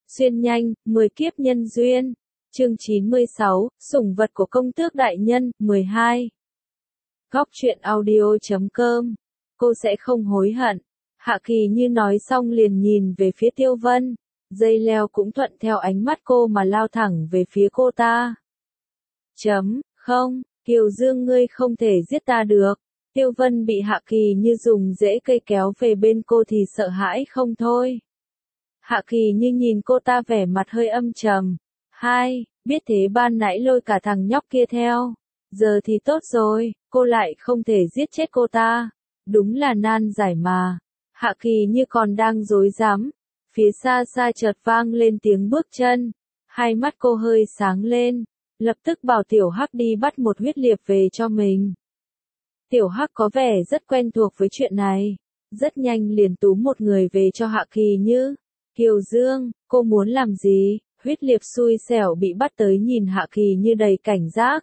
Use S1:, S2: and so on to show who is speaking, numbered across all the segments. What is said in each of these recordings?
S1: Xuyên nhanh, 10 kiếp nhân duyên. Chương 96, sủng vật của công tước đại nhân, 12. Góc truyện audio.com. Cô sẽ không hối hận. Hạ Kỳ Như nói xong liền nhìn về phía Tiêu Vân. Dây leo cũng thuận theo ánh mắt cô mà lao thẳng về phía cô ta. Không, Kiều Dương ngươi không thể giết ta được. Tiêu Vân bị Hạ Kỳ Như dùng rễ cây kéo về bên cô thì sợ hãi không thôi. Hạ Kỳ Như nhìn cô ta vẻ mặt hơi âm trầm. Biết thế ban nãy lôi cả thằng nhóc kia theo. Giờ thì tốt rồi, cô lại không thể giết chết cô ta. Đúng là nan giải mà. Hạ Kỳ Như còn đang rối rắm. Phía xa xa chợt vang lên tiếng bước chân. Hai mắt cô hơi sáng lên. Lập tức bảo Tiểu Hắc đi bắt một huyết liệp về cho mình. Tiểu Hắc có vẻ rất quen thuộc với chuyện này. Rất nhanh liền túm một người về cho Hạ Kỳ Như. Kiều Dương, cô muốn làm gì? Huyết liệp xui xẻo bị bắt tới nhìn Hạ Kỳ Như đầy cảnh giác.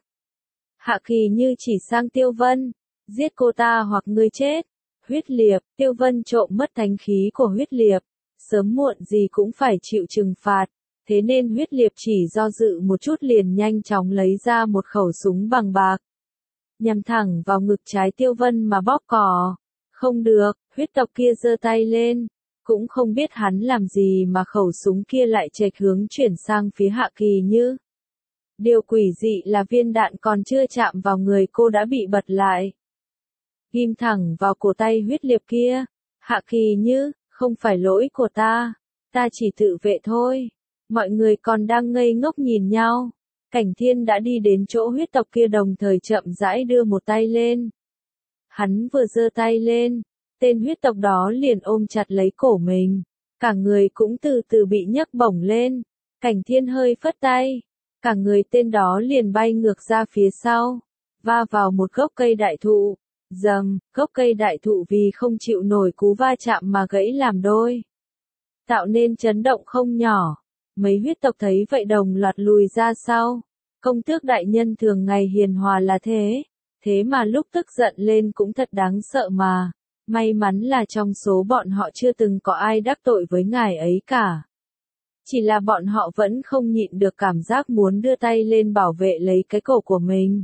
S1: Hạ Kỳ Như chỉ sang Tiêu Vân. Giết cô ta hoặc ngươi chết. Huyết liệp, Tiêu Vân trộm mất thánh khí của huyết liệp. Sớm muộn gì cũng phải chịu trừng phạt. Thế nên huyết liệp chỉ do dự một chút liền nhanh chóng lấy ra một khẩu súng bằng bạc. Nhằm thẳng vào ngực trái Tiêu Vân mà bóp cò. Không được, huyết tộc kia giơ tay lên. Cũng không biết hắn làm gì mà khẩu súng kia lại chệch hướng chuyển sang phía Hạ Kỳ Như. Điều quỷ dị là viên đạn còn chưa chạm vào người cô đã bị bật lại. Ghim thẳng vào cổ tay huyết liệp kia. Hạ Kỳ Như, không phải lỗi của ta. Ta chỉ tự vệ thôi. Mọi người còn đang ngây ngốc nhìn nhau. Cảnh Thiên đã đi đến chỗ huyết tộc kia đồng thời chậm rãi đưa một tay lên. Hắn vừa giơ tay lên. Tên huyết tộc đó liền ôm chặt lấy cổ mình. Cả người cũng từ từ bị nhấc bổng lên. Cảnh Thiên hơi phất tay. Cả người tên đó liền bay ngược ra phía sau. Va vào một gốc cây đại thụ. Dầm, gốc cây đại thụ vì không chịu nổi cú va chạm mà gãy làm đôi. Tạo nên chấn động không nhỏ. Mấy huyết tộc thấy vậy đồng loạt lùi ra sau. Công tước đại nhân thường ngày hiền hòa là thế. Thế mà lúc tức giận lên cũng thật đáng sợ mà. May mắn là trong số bọn họ chưa từng có ai đắc tội với ngài ấy cả. Chỉ là bọn họ vẫn không nhịn được cảm giác muốn đưa tay lên bảo vệ lấy cái cổ của mình.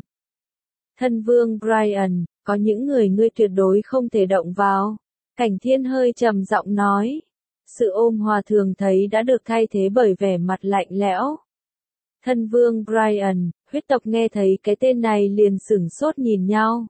S1: Thân vương Brian, có những người ngươi tuyệt đối không thể động vào. Cảnh Thiên hơi trầm giọng nói. Sự ôm hòa thường thấy đã được thay thế bởi vẻ mặt lạnh lẽo. Thân vương Brian, huyết tộc nghe thấy cái tên này liền sửng sốt nhìn nhau.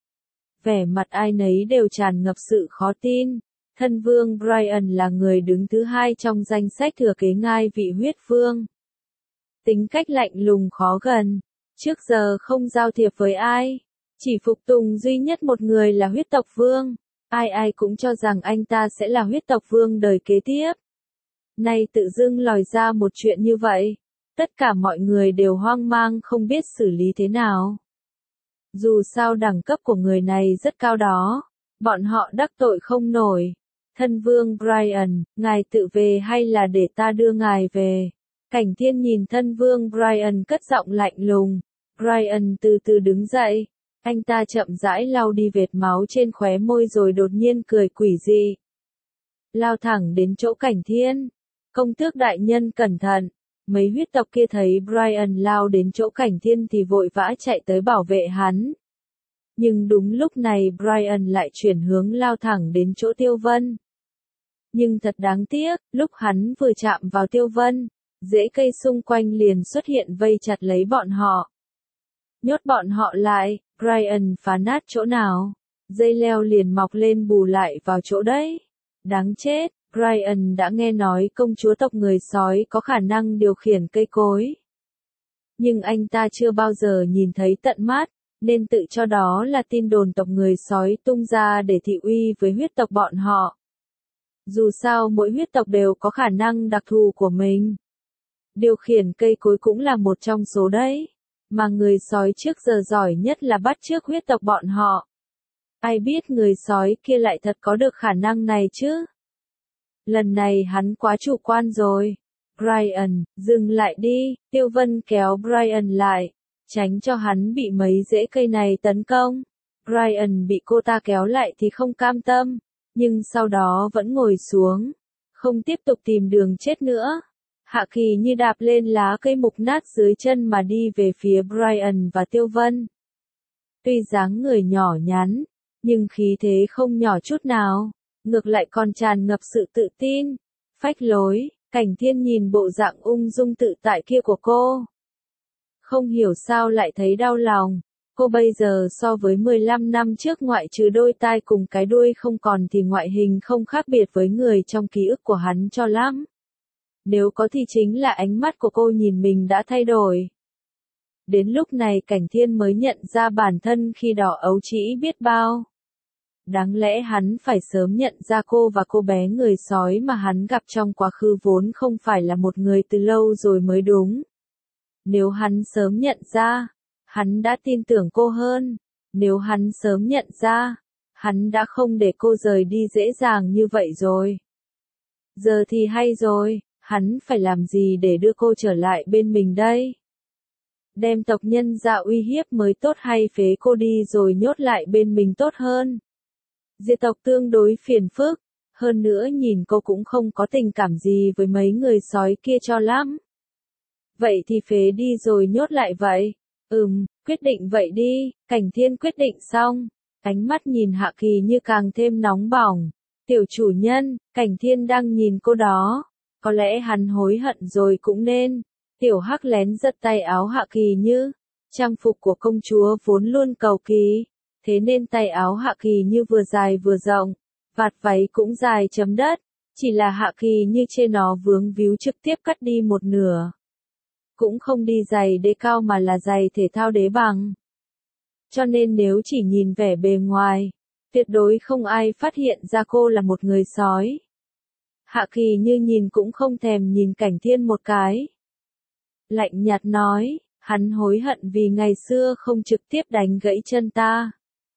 S1: Vẻ mặt ai nấy đều tràn ngập sự khó tin. Thân vương Brian là người đứng thứ hai trong danh sách thừa kế ngai vị huyết vương. Tính cách lạnh lùng khó gần. Trước giờ không giao thiệp với ai. Chỉ phục tùng duy nhất một người là huyết tộc vương. Ai cũng cho rằng anh ta sẽ là huyết tộc vương đời kế tiếp. Nay tự dưng lòi ra một chuyện như vậy. Tất cả mọi người đều hoang mang không biết xử lý thế nào. Dù sao đẳng cấp của người này rất cao đó. Bọn họ đắc tội không nổi. Thân vương Brian, ngài tự về hay là để ta đưa ngài về? Cảnh Thiên nhìn thân vương Brian cất giọng lạnh lùng. Brian từ từ đứng dậy. Anh ta chậm rãi lau đi vệt máu trên khóe môi rồi đột nhiên cười quỷ dị. Lao thẳng đến chỗ Cảnh Thiên. Công tước đại nhân cẩn thận. Mấy huyết tộc kia thấy Brian lao đến chỗ Cảnh Thiên thì vội vã chạy tới bảo vệ hắn. Nhưng đúng lúc này Brian lại chuyển hướng lao thẳng đến chỗ Tiêu Vân. Nhưng thật đáng tiếc, lúc hắn vừa chạm vào Tiêu Vân, rễ cây xung quanh liền xuất hiện vây chặt lấy bọn họ. Nhốt bọn họ lại, Brian phá nát chỗ nào, dây leo liền mọc lên bù lại vào chỗ đấy. Đáng chết, Brian đã nghe nói công chúa tộc người sói có khả năng điều khiển cây cối. Nhưng anh ta chưa bao giờ nhìn thấy tận mắt, nên tự cho đó là tin đồn tộc người sói tung ra để thị uy với huyết tộc bọn họ. Dù sao mỗi huyết tộc đều có khả năng đặc thù của mình. Điều khiển cây cối cũng là một trong số đấy. Mà người sói trước giờ giỏi nhất là bắt chước huyết tộc bọn họ. Ai biết người sói kia lại thật có được khả năng này chứ? Lần này hắn quá chủ quan rồi. Brian, dừng lại đi. Tiêu Vân kéo Brian lại, tránh cho hắn bị mấy rễ cây này tấn công. Brian bị cô ta kéo lại thì không cam tâm, nhưng sau đó vẫn ngồi xuống, không tiếp tục tìm đường chết nữa. Hạ Kỳ như đạp lên lá cây mục nát dưới chân mà đi về phía Brian và Tiêu Vân. Tuy dáng người nhỏ nhắn, nhưng khí thế không nhỏ chút nào, ngược lại còn tràn ngập sự tự tin, phách lối. Cảnh Thiên nhìn bộ dạng ung dung tự tại kia của cô. Không hiểu sao lại thấy đau lòng. Cô bây giờ so với 15 năm trước ngoại trừ đôi tai cùng cái đuôi không còn thì ngoại hình không khác biệt với người trong ký ức của hắn cho lắm. Nếu có thì chính là ánh mắt của cô nhìn mình đã thay đổi. Đến lúc này Cảnh Thiên mới nhận ra bản thân khi đó ấu trĩ biết bao. Đáng lẽ hắn phải sớm nhận ra cô và cô bé người sói mà hắn gặp trong quá khứ vốn không phải là một người từ lâu rồi mới đúng. Nếu hắn sớm nhận ra, hắn đã tin tưởng cô hơn. Nếu hắn sớm nhận ra, hắn đã không để cô rời đi dễ dàng như vậy rồi. Giờ thì hay rồi, hắn phải làm gì để đưa cô trở lại bên mình đây? Đem tộc nhân ra uy hiếp mới tốt hay phế cô đi rồi nhốt lại bên mình tốt hơn? Diệt tộc tương đối phiền phức, hơn nữa nhìn cô cũng không có tình cảm gì với mấy người sói kia cho lắm. Vậy thì phế đi rồi nhốt lại vậy. Quyết định vậy đi. Cảnh Thiên quyết định xong, ánh mắt nhìn Hạ Kỳ như càng thêm nóng bỏng. Tiểu chủ nhân, Cảnh Thiên đang nhìn cô đó. Có lẽ hắn hối hận rồi cũng nên. Tiểu Hắc lén giật tay áo Hạ Kỳ Như. Trang phục của công chúa vốn luôn cầu kỳ. Thế nên tay áo Hạ Kỳ Như vừa dài vừa rộng. Vạt váy cũng dài chấm đất. Chỉ là Hạ Kỳ Như trên nó vướng víu trực tiếp cắt đi một nửa. Cũng không đi giày đế cao mà là giày thể thao đế bằng. Cho nên nếu chỉ nhìn vẻ bề ngoài, tuyệt đối không ai phát hiện ra cô là một người sói. Hạ Kỳ Như nhìn cũng không thèm nhìn Cảnh Thiên một cái. Lạnh nhạt nói, hắn hối hận vì ngày xưa không trực tiếp đánh gãy chân ta.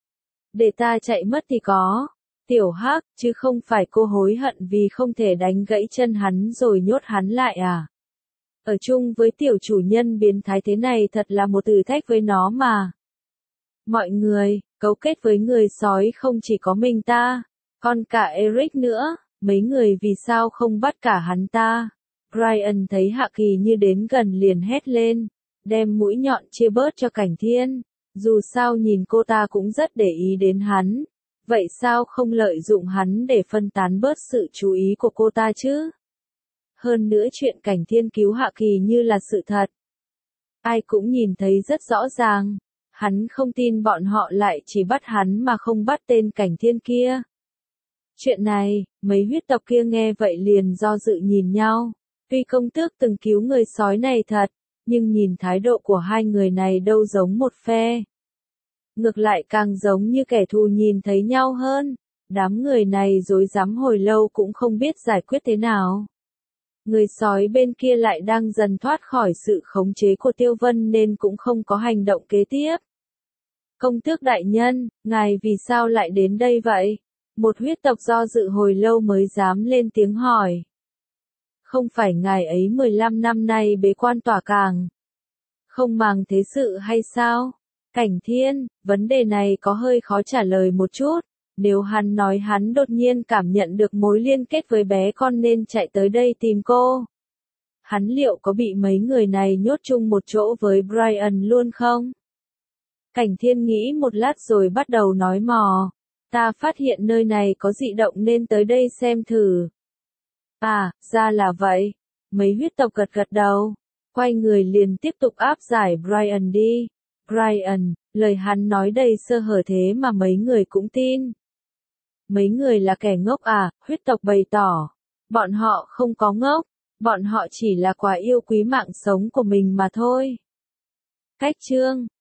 S1: Để ta chạy mất thì có. Tiểu Hắc, chứ không phải cô hối hận vì không thể đánh gãy chân hắn rồi nhốt hắn lại à? Ở chung với tiểu chủ nhân biến thái thế này thật là một thử thách với nó mà. Mọi người, cấu kết với người sói không chỉ có mình ta, còn cả Eric nữa, mấy người vì sao không bắt cả hắn ta? Brian thấy Hạ Kỳ Như đến gần liền hét lên, đem mũi nhọn chia bớt cho Cảnh Thiên, dù sao nhìn cô ta cũng rất để ý đến hắn, vậy sao không lợi dụng hắn để phân tán bớt sự chú ý của cô ta chứ? Hơn nữa chuyện Cảnh Thiên cứu Hạ Kỳ Như là sự thật. Ai cũng nhìn thấy rất rõ ràng. Hắn không tin bọn họ lại chỉ bắt hắn mà không bắt tên Cảnh Thiên kia. Chuyện này, mấy huyết tộc kia nghe vậy liền do dự nhìn nhau. Tuy công tước từng cứu người sói này thật, nhưng nhìn thái độ của hai người này đâu giống một phe. Ngược lại càng giống như kẻ thù nhìn thấy nhau hơn. Đám người này rối rắm hồi lâu cũng không biết giải quyết thế nào. Người sói bên kia lại đang dần thoát khỏi sự khống chế của Tiêu Vân nên cũng không có hành động kế tiếp. Công tước đại nhân, ngài vì sao lại đến đây vậy? Một huyết tộc do dự hồi lâu mới dám lên tiếng hỏi. Không phải ngài ấy 15 năm nay bế quan tỏa càng. Không màng thế sự hay sao? Cảnh Thiên, vấn đề này có hơi khó trả lời một chút. Nếu hắn nói hắn đột nhiên cảm nhận được mối liên kết với bé con nên chạy tới đây tìm cô. Hắn liệu có bị mấy người này nhốt chung một chỗ với Brian luôn không? Cảnh Thiên nghĩ một lát rồi bắt đầu nói mò. Ta phát hiện nơi này có dị động nên tới đây xem thử. À, ra là vậy. Mấy huyết tộc gật gật đầu. Quay người liền tiếp tục áp giải Brian đi. Brian, lời hắn nói đầy sơ hở thế mà mấy người cũng tin. Mấy người là kẻ ngốc à, huyết tộc bày tỏ. Bọn họ không có ngốc, bọn họ chỉ là quá yêu quý mạng sống của mình mà thôi. Cách chương